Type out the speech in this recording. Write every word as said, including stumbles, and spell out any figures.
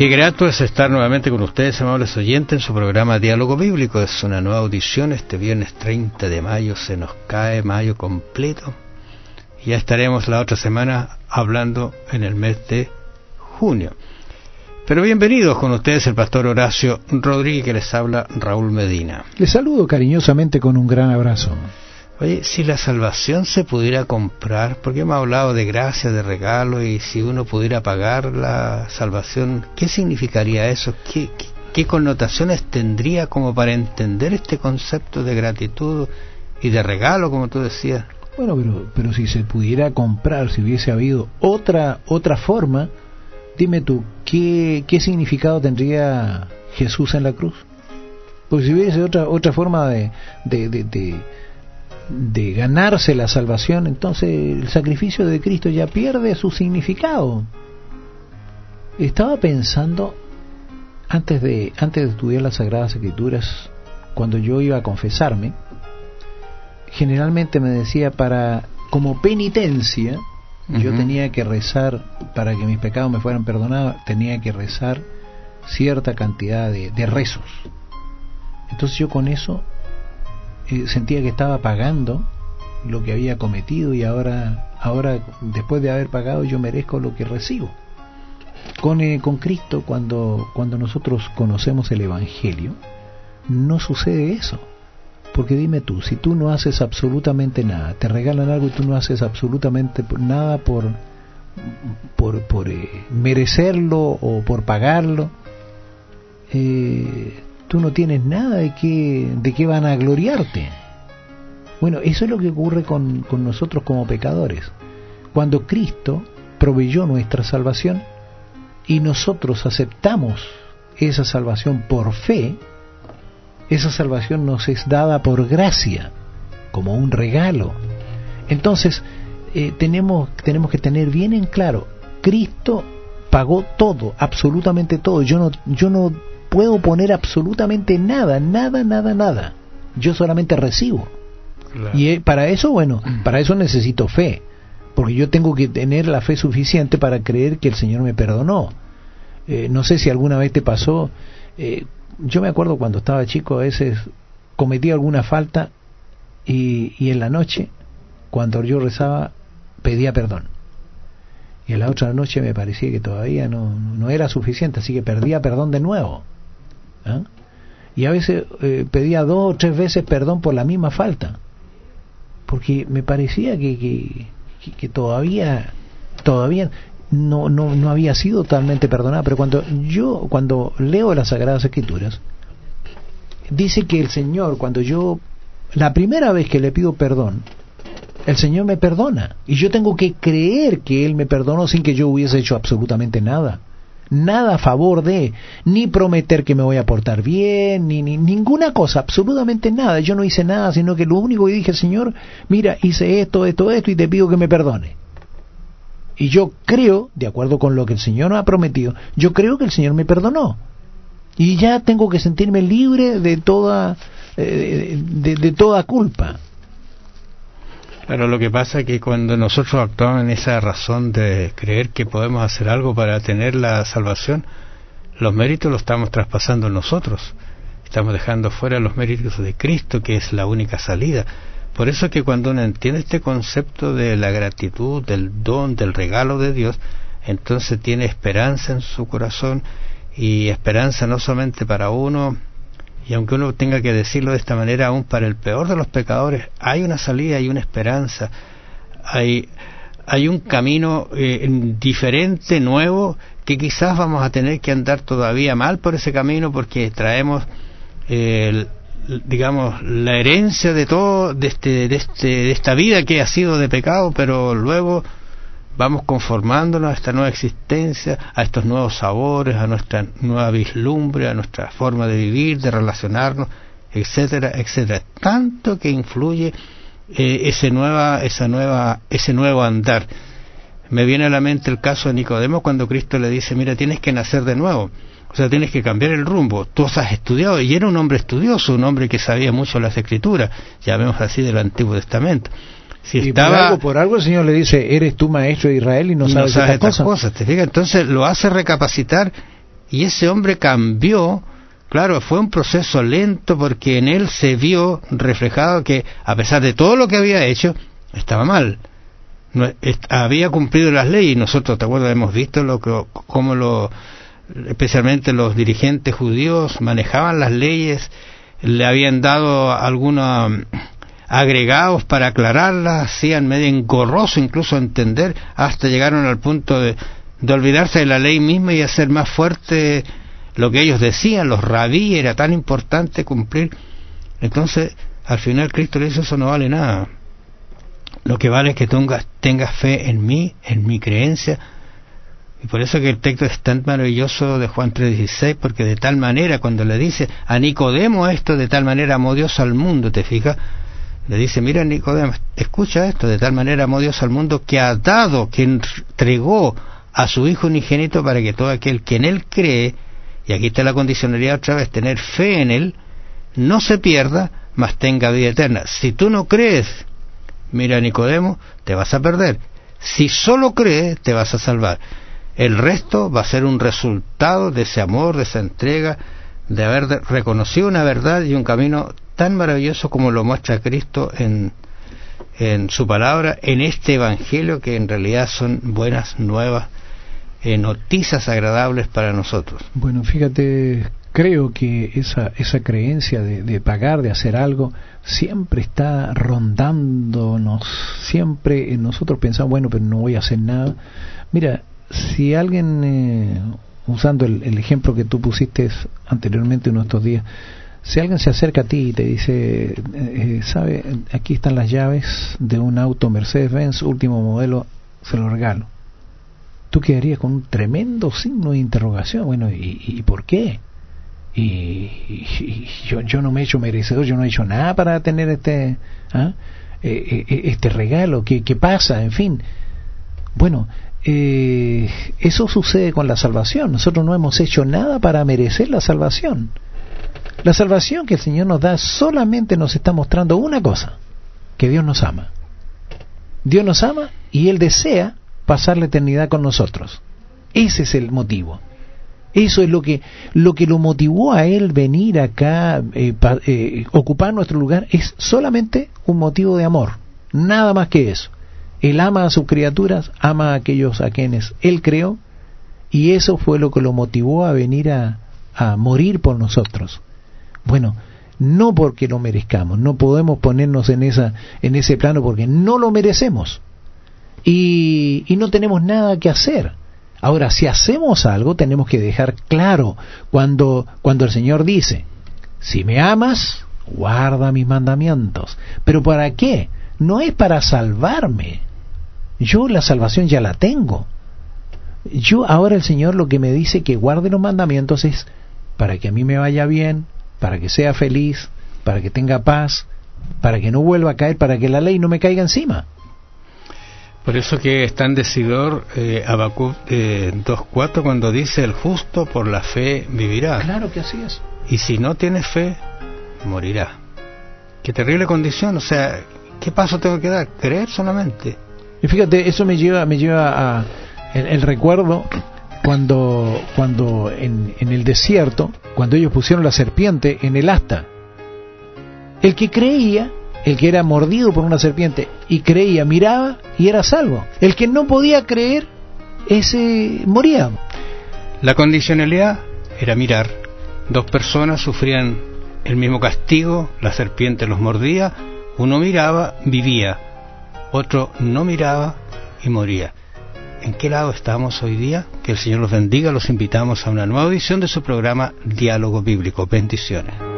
Qué grato es estar nuevamente con ustedes, amables oyentes, en su programa Diálogo Bíblico. Es una nueva audición, este viernes treinta de mayo, se nos cae mayo completo. Ya estaremos la otra semana hablando en el mes de junio. Pero bienvenidos con ustedes el pastor Horacio Rodríguez, que les habla Raúl Medina. Les saludo cariñosamente con un gran abrazo. Oye, si la salvación se pudiera comprar, porque hemos hablado de gracia, de regalo, y si uno pudiera pagar la salvación, ¿qué significaría eso? ¿Qué, qué, qué connotaciones tendría como para entender este concepto de gratitud y de regalo, como tú decías? Bueno, pero, pero si se pudiera comprar, si hubiese habido otra, otra forma, dime tú, ¿qué, qué significado tendría Jesús en la cruz? Pues si hubiese otra, otra forma de... de, de, de de ganarse la salvación, entonces el sacrificio de Cristo ya pierde su significado. Estaba pensando antes de antes de estudiar las Sagradas Escrituras, cuando yo iba a confesarme, generalmente me decía, para como penitencia, uh-huh. yo tenía que rezar, para que mis pecados me fueran perdonados, tenía que rezar cierta cantidad de, de rezos. Entonces yo con eso sentía que estaba pagando lo que había cometido, y ahora ahora después de haber pagado yo merezco lo que recibo. Con eh, con Cristo, cuando cuando nosotros conocemos el Evangelio, no sucede eso. Porque dime tú, si tú no haces absolutamente nada, te regalan algo y tú no haces absolutamente nada por por por eh, merecerlo o por pagarlo, eh tú no tienes nada de qué, de qué van a gloriarte. Bueno, eso es lo que ocurre con, con nosotros como pecadores. Cuando Cristo proveyó nuestra salvación y nosotros aceptamos esa salvación por fe, esa salvación nos es dada por gracia, como un regalo. Entonces, eh, tenemos, tenemos que tener bien en claro, Cristo pagó todo, absolutamente todo. Yo no, yo no puedo poner absolutamente nada, nada, nada, nada. Yo solamente recibo. Claro. Y para eso, bueno, para eso necesito fe, porque yo tengo que tener la fe suficiente para creer que el Señor me perdonó. Eh, no sé si alguna vez te pasó, eh, yo me acuerdo cuando estaba chico, a veces cometía alguna falta y, y en la noche, cuando yo rezaba, pedía perdón. Y en la otra noche me parecía que todavía no, no era suficiente, así que pedía perdón de nuevo. ¿Ah? Y a veces eh, pedía dos o tres veces perdón por la misma falta, porque me parecía que, que, que, que todavía todavía no, no, no había sido totalmente perdonada. Pero cuando yo cuando leo las Sagradas Escrituras, dice que el Señor, cuando yo la primera vez que le pido perdón, el Señor me perdona, y yo tengo que creer que Él me perdonó sin que yo hubiese hecho absolutamente nada. Nada a favor de, ni prometer que me voy a portar bien, ni, ni ninguna cosa, absolutamente nada. Yo no hice nada, sino que lo único que dije, Señor, mira, hice esto, esto, esto, y te pido que me perdone. Y yo creo, de acuerdo con lo que el Señor me ha prometido, yo creo que el Señor me perdonó. Y ya tengo que sentirme libre de toda, eh, de, de toda culpa. Claro, lo que pasa es que cuando nosotros actuamos en esa razón de creer que podemos hacer algo para tener la salvación, los méritos los estamos traspasando nosotros. Estamos dejando fuera los méritos de Cristo, que es la única salida. Por eso es que cuando uno entiende este concepto de la gratitud, del don, del regalo de Dios, entonces tiene esperanza en su corazón, y esperanza no solamente para uno. Y aunque uno tenga que decirlo de esta manera, aún para el peor de los pecadores hay una salida, hay una esperanza, hay, hay un camino eh, diferente, nuevo, que quizás vamos a tener que andar todavía mal por ese camino, porque traemos, eh, el, digamos, la herencia de todo, de, este, de, este, de esta vida que ha sido de pecado, pero luego vamos conformándonos a esta nueva existencia, a estos nuevos sabores, a nuestra nueva vislumbre, a nuestra forma de vivir, de relacionarnos, etcétera, etcétera. Tanto que influye eh, ese nueva, esa nueva, ese nuevo andar. Me viene a la mente el caso de Nicodemo, cuando Cristo le dice, mira, tienes que nacer de nuevo. O sea, tienes que cambiar el rumbo. Tú has estudiado, y era un hombre estudioso, un hombre que sabía mucho las Escrituras, llamemos así, del Antiguo Testamento. Si y estaba, por algo, por algo el Señor le dice, eres tú maestro de Israel y no sabes, no sabes estas estas cosas. cosas, ¿te fijas? Entonces lo hace recapacitar y ese hombre cambió. Claro, fue un proceso lento porque en él se vio reflejado que, a pesar de todo lo que había hecho, estaba mal. No, est- había cumplido las leyes. Nosotros, ¿te acuerdas? Hemos visto lo que, cómo lo, especialmente los dirigentes judíos manejaban las leyes, le habían dado algunos agregados para aclararlas, hacían medio engorroso incluso entender, hasta llegaron al punto de, de olvidarse de la ley misma y hacer más fuerte lo que ellos decían. Los rabí, era tan importante cumplir. Entonces, al final Cristo le dice, eso no vale nada. Lo que vale es que tengas, tengas fe en mí, en mi creencia. Y por eso que el texto es tan maravilloso de Juan tres dieciséis, porque de tal manera, cuando le dice a Nicodemo esto, de tal manera amó Dios al mundo, ¿te fijas? Le dice, mira Nicodemo, escucha esto, de tal manera amó Dios al mundo que ha dado, que entregó a su Hijo unigénito para que todo aquel que en Él cree, y aquí está la condicionalidad otra vez, tener fe en Él, no se pierda, mas tenga vida eterna. Si tú no crees, mira Nicodemo, te vas a perder. Si solo crees, te vas a salvar. El resto va a ser un resultado de ese amor, de esa entrega, de haber reconocido una verdad y un camino tan maravilloso como lo muestra Cristo en, en su palabra, en este Evangelio, que en realidad son buenas nuevas, eh, noticias agradables para nosotros. Bueno, fíjate, creo que esa esa creencia de, de pagar, de hacer algo, siempre está rondándonos. Siempre nosotros pensamos, bueno, pero no voy a hacer nada. Mira, si alguien, eh, usando el, el ejemplo que tú pusiste anteriormente en estos días, si alguien se acerca a ti y te dice, eh, sabe, aquí están las llaves de un auto Mercedes-Benz último modelo, se lo regalo, tú quedarías con un tremendo signo de interrogación. Bueno, ¿y, y por qué? Y, y, y yo, yo no me he hecho merecedor, yo no he hecho nada para tener este ¿ah? eh, eh, este regalo. ¿Qué, qué pasa? En fin, bueno, eh, eso sucede con la salvación. Nosotros no hemos hecho nada para merecer la salvación. La salvación que el Señor nos da solamente nos está mostrando una cosa: que Dios nos ama. Dios nos ama y Él desea pasar la eternidad con nosotros. Ese es el motivo. Eso es lo que lo que lo motivó a Él venir acá, eh, pa, eh, ocupar nuestro lugar. Es solamente un motivo de amor, nada más que eso. Él ama a sus criaturas, ama a aquellos a quienes Él creó, y eso fue lo que lo motivó a venir a, a morir por nosotros. Bueno, no porque lo merezcamos, no podemos ponernos en esa en ese plano porque no lo merecemos y, y no tenemos nada que hacer. Ahora, si hacemos algo, tenemos que dejar claro cuando cuando el Señor dice, si me amas, guarda mis mandamientos. ¿Pero para qué? No es para salvarme. Yo la salvación ya la tengo. Yo ahora el Señor lo que me dice que guarde los mandamientos es para que a mí me vaya bien, para que sea feliz, para que tenga paz, para que no vuelva a caer, para que la ley no me caiga encima. Por eso que es tan decidor eh, Habacuc eh, dos cuatro cuando dice, el justo por la fe vivirá. Claro que así es. Y si no tienes fe, morirá. Qué terrible condición. O sea, ¿qué paso tengo que dar? Creer solamente. Y fíjate, eso me lleva me lleva a el, el recuerdo cuando cuando en, en el desierto, cuando ellos pusieron la serpiente en el asta. El que creía, el que era mordido por una serpiente y creía, miraba y era salvo. El que no podía creer, ese moría. La condicionalidad era mirar. Dos personas sufrían el mismo castigo, la serpiente los mordía, uno miraba, vivía, otro no miraba y moría. ¿En qué lado estamos hoy día? Que el Señor los bendiga. Los invitamos a una nueva edición de su programa Diálogo Bíblico. Bendiciones.